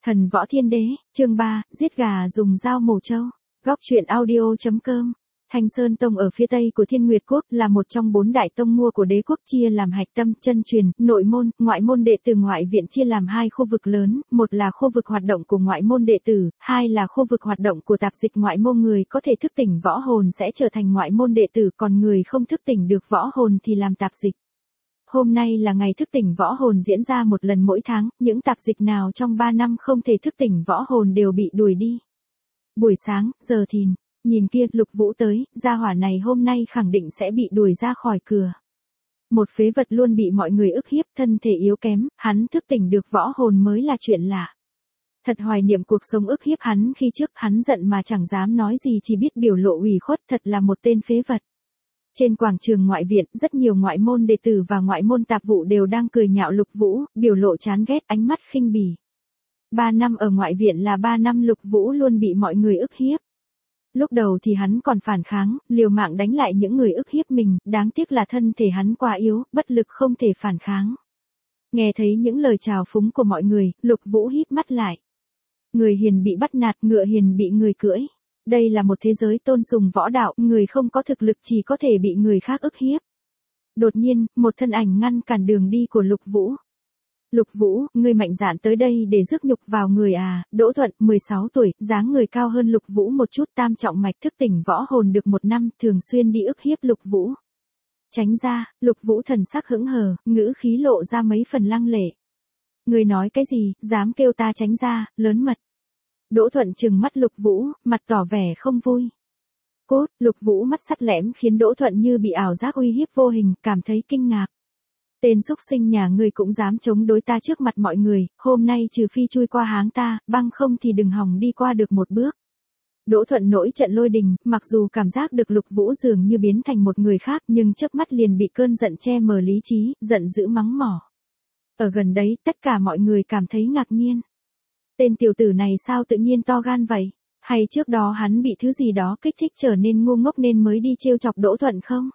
Thần Võ Thiên Đế, chương 3, giết gà dùng dao mổ trâu. Góc truyện audio.com. Thanh Sơn Tông ở phía tây của Thiên Nguyệt Quốc là một trong 4 đại tông mua của đế quốc, chia làm hạch tâm, chân truyền, nội môn, ngoại môn đệ tử. Ngoại viện chia làm 2 khu vực lớn, một là khu vực hoạt động của ngoại môn đệ tử, 2 là khu vực hoạt động của tạp dịch. Ngoại môn người có thể thức tỉnh võ hồn sẽ trở thành ngoại môn đệ tử, còn người không thức tỉnh được võ hồn thì làm tạp dịch. Hôm nay là ngày thức tỉnh võ hồn diễn ra một lần mỗi tháng, những tạp dịch nào trong 3 năm không thể thức tỉnh võ hồn đều bị đuổi đi. Buổi sáng, giờ thìn, nhìn kia, Lục Vũ tới, gia hỏa này hôm nay khẳng định sẽ bị đuổi ra khỏi cửa. Một phế vật luôn bị mọi người ức hiếp, thân thể yếu kém, hắn thức tỉnh được võ hồn mới là chuyện lạ. Thật hoài niệm cuộc sống ức hiếp hắn khi trước, hắn giận mà chẳng dám nói gì, chỉ biết biểu lộ ủy khuất, thật là một tên phế vật. Trên quảng trường ngoại viện, rất nhiều ngoại môn đệ tử và ngoại môn tạp vụ đều đang cười nhạo Lục Vũ, biểu lộ chán ghét, ánh mắt khinh bỉ. 3 năm ở ngoại viện là 3 năm Lục Vũ luôn bị mọi người ức hiếp. Lúc đầu thì hắn còn phản kháng, liều mạng đánh lại những người ức hiếp mình, đáng tiếc là thân thể hắn quá yếu, bất lực không thể phản kháng. Nghe thấy những lời chào phúng của mọi người, Lục Vũ híp mắt lại. Người hiền bị bắt nạt, ngựa hiền bị người cưỡi. Đây là một thế giới tôn sùng võ đạo, người không có thực lực chỉ có thể bị người khác ức hiếp. Đột nhiên, một thân ảnh ngăn cản đường đi của Lục Vũ. Lục Vũ, ngươi mạnh dạn tới đây để rước nhục vào người à? Đỗ Thuận, 16 tuổi, dáng người cao hơn Lục Vũ một chút, tam trọng mạch, thức tỉnh võ hồn được 1 năm, thường xuyên đi ức hiếp Lục Vũ. Tránh ra, Lục Vũ thần sắc hững hờ, ngữ khí lộ ra mấy phần lăng lệ. Ngươi nói cái gì, dám kêu ta tránh ra, lớn mật. Đỗ Thuận trừng mắt Lục Vũ, mặt tỏ vẻ không vui. Cốt, Lục Vũ mắt sắt lẻm khiến Đỗ Thuận như bị ảo giác uy hiếp vô hình, cảm thấy kinh ngạc. Tên xúc sinh nhà ngươi cũng dám chống đối ta trước mặt mọi người, hôm nay trừ phi chui qua háng ta, băng không thì đừng hòng đi qua được một bước. Đỗ Thuận nổi trận lôi đình, mặc dù cảm giác được Lục Vũ dường như biến thành một người khác, nhưng chớp mắt liền bị cơn giận che mờ lý trí, giận dữ mắng mỏ. Ở gần đấy, tất cả mọi người cảm thấy ngạc nhiên. Tên tiểu tử này sao tự nhiên to gan vậy? Hay trước đó hắn bị thứ gì đó kích thích trở nên ngu ngốc nên mới đi trêu chọc Đỗ Thuận không?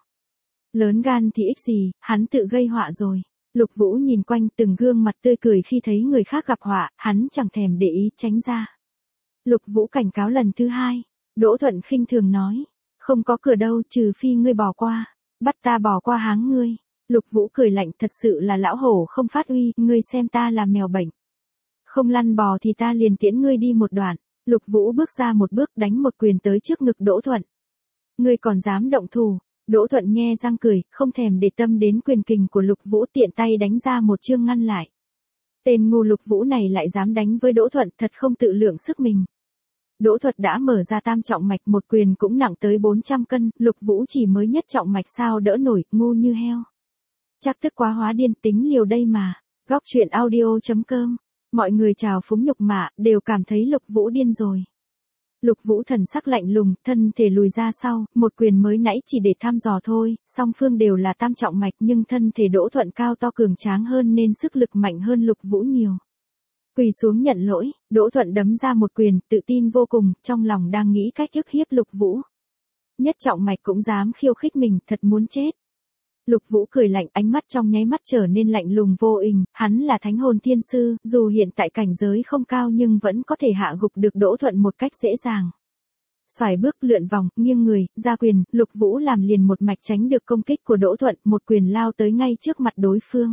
Lớn gan thì ích gì, hắn tự gây họa rồi. Lục Vũ nhìn quanh, từng gương mặt tươi cười khi thấy người khác gặp họa, hắn chẳng thèm để ý, tránh ra. Lục Vũ cảnh cáo lần thứ 2. Đỗ Thuận khinh thường nói, không có cửa đâu, trừ phi ngươi bỏ qua. Bắt ta bỏ qua háng ngươi. Lục Vũ cười lạnh, thật sự là lão hổ không phát uy, ngươi xem ta là mèo bệnh. Không lăn bò thì ta liền tiễn ngươi đi một đoạn. Lục Vũ bước ra một bước, đánh một quyền tới trước ngực Đỗ Thuận. Ngươi còn dám động thủ? Đỗ Thuận nhe răng cười, không thèm để tâm đến quyền kình của Lục Vũ, tiện tay đánh ra một chương ngăn lại. Tên ngu Lục Vũ này lại dám đánh với Đỗ Thuận, thật không tự lượng sức mình. Đỗ Thuận đã mở ra tam trọng mạch, một quyền cũng nặng tới 400 cân, Lục Vũ chỉ mới nhất trọng mạch sao đỡ nổi, ngu như heo. Chắc tức quá hóa điên, tính liều đây mà. Góc truyện audio.com. Mọi người chào phúng nhục mạ, đều cảm thấy Lục Vũ điên rồi. Lục Vũ thần sắc lạnh lùng, thân thể lùi ra sau, một quyền mới nãy chỉ để thăm dò thôi, song phương đều là tam trọng mạch nhưng thân thể Đỗ Thuận cao to cường tráng hơn nên sức lực mạnh hơn Lục Vũ nhiều. Quỳ xuống nhận lỗi, Đỗ Thuận đấm ra một quyền, tự tin vô cùng, trong lòng đang nghĩ cách ức hiếp Lục Vũ. Nhất trọng mạch cũng dám khiêu khích mình, thật muốn chết. Lục Vũ cười lạnh, ánh mắt trong nháy mắt trở nên lạnh lùng vô hình, hắn là Thánh Hồn Thiên Sư, dù hiện tại cảnh giới không cao nhưng vẫn có thể hạ gục được Đỗ Thuận một cách dễ dàng. Xoài bước lượn vòng, nghiêng người, ra quyền, Lục Vũ làm liền một mạch tránh được công kích của Đỗ Thuận, một quyền lao tới ngay trước mặt đối phương.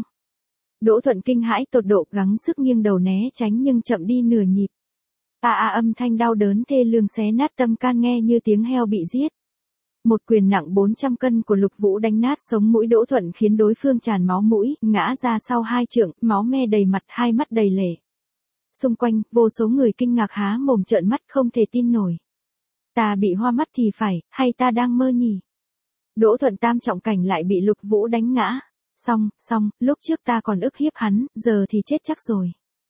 Đỗ Thuận kinh hãi tột độ, gắng sức nghiêng đầu né tránh nhưng chậm đi nửa nhịp. Âm thanh đau đớn thê lương xé nát tâm can nghe như tiếng heo bị giết. Một quyền nặng 400 cân của Lục Vũ đánh nát sống mũi Đỗ Thuận khiến đối phương tràn máu mũi, ngã ra sau 2 trượng, máu me đầy mặt, 2 mắt đầy lệ. Xung quanh, vô số người kinh ngạc há mồm trợn mắt không thể tin nổi. Ta bị hoa mắt thì phải, hay ta đang mơ nhỉ? Đỗ Thuận tam trọng cảnh lại bị Lục Vũ đánh ngã. Xong, lúc trước ta còn ức hiếp hắn, giờ thì chết chắc rồi.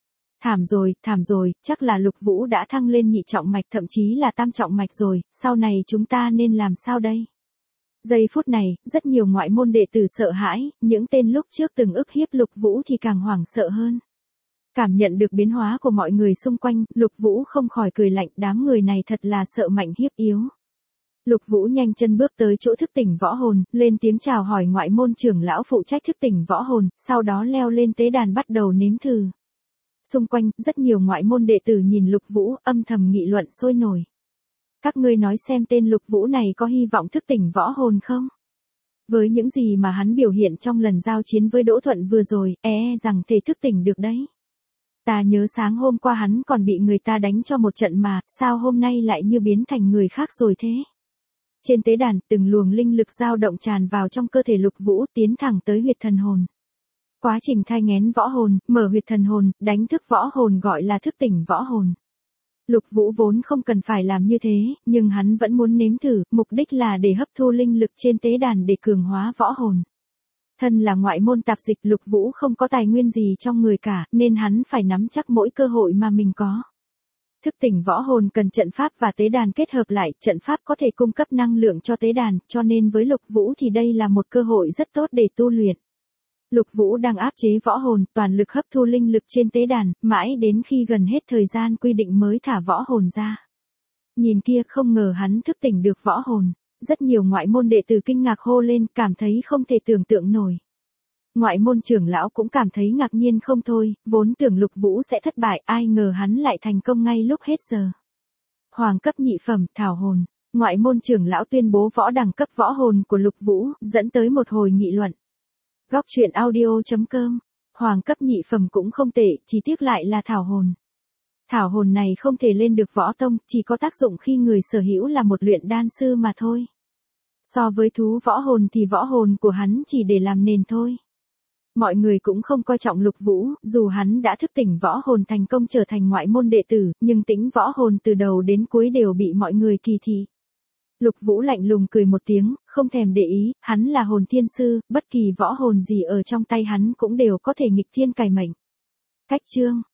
Thảm rồi, chắc là Lục Vũ đã thăng lên nhị trọng mạch, thậm chí là tam trọng mạch rồi, sau này chúng ta nên làm sao đây? Giây phút này, rất nhiều ngoại môn đệ tử sợ hãi, những tên lúc trước từng ức hiếp Lục Vũ thì càng hoảng sợ hơn. Cảm nhận được biến hóa của mọi người xung quanh, Lục Vũ không khỏi cười lạnh, đám người này thật là sợ mạnh hiếp yếu. Lục Vũ nhanh chân bước tới chỗ thức tỉnh võ hồn, lên tiếng chào hỏi ngoại môn trưởng lão phụ trách thức tỉnh võ hồn, sau đó leo lên tế đàn bắt đầu nếm thử. Xung quanh, rất nhiều ngoại môn đệ tử nhìn Lục Vũ, âm thầm nghị luận sôi nổi. Các ngươi nói xem tên Lục Vũ này có hy vọng thức tỉnh võ hồn không? Với những gì mà hắn biểu hiện trong lần giao chiến với Đỗ Thuận vừa rồi, rằng thể thức tỉnh được đấy. Ta nhớ sáng hôm qua hắn còn bị người ta đánh cho một trận mà, sao hôm nay lại như biến thành người khác rồi thế? Trên tế đàn, từng luồng linh lực dao động tràn vào trong cơ thể Lục Vũ, tiến thẳng tới huyệt thần hồn. Quá trình thai nghén võ hồn, mở huyệt thần hồn, đánh thức võ hồn gọi là thức tỉnh võ hồn. Lục Vũ vốn không cần phải làm như thế, nhưng hắn vẫn muốn nếm thử, mục đích là để hấp thu linh lực trên tế đàn để cường hóa võ hồn. Thân là ngoại môn tạp dịch, Lục Vũ không có tài nguyên gì trong người cả, nên hắn phải nắm chắc mỗi cơ hội mà mình có. Thức tỉnh võ hồn cần trận pháp và tế đàn kết hợp lại, trận pháp có thể cung cấp năng lượng cho tế đàn, cho nên với Lục Vũ thì đây là một cơ hội rất tốt để tu luyện. Lục Vũ đang áp chế võ hồn, toàn lực hấp thu linh lực trên tế đàn, mãi đến khi gần hết thời gian quy định mới thả võ hồn ra. Nhìn kia, không ngờ hắn thức tỉnh được võ hồn. Rất nhiều ngoại môn đệ tử kinh ngạc hô lên, cảm thấy không thể tưởng tượng nổi. Ngoại môn trưởng lão cũng cảm thấy ngạc nhiên không thôi, vốn tưởng Lục Vũ sẽ thất bại, ai ngờ hắn lại thành công ngay lúc hết giờ. Hoàng cấp nhị phẩm, thảo hồn. Ngoại môn trưởng lão tuyên bố võ đẳng cấp võ hồn của Lục Vũ, dẫn tới một hồi nghị luận. Góc truyện audio.com. Hoàng cấp nhị phẩm cũng không tệ, chỉ tiếc lại là thảo hồn. Thảo hồn này không thể lên được võ tông, chỉ có tác dụng khi người sở hữu là một luyện đan sư mà thôi. So với thú võ hồn thì võ hồn của hắn chỉ để làm nền thôi. Mọi người cũng không coi trọng Lục Vũ, dù hắn đã thức tỉnh võ hồn thành công trở thành ngoại môn đệ tử, nhưng tính võ hồn từ đầu đến cuối đều bị mọi người kỳ thị. Lục Vũ lạnh lùng cười một tiếng, không thèm để ý, hắn là hồn thiên sư, bất kỳ võ hồn gì ở trong tay hắn cũng đều có thể nghịch thiên cải mệnh. Cách chương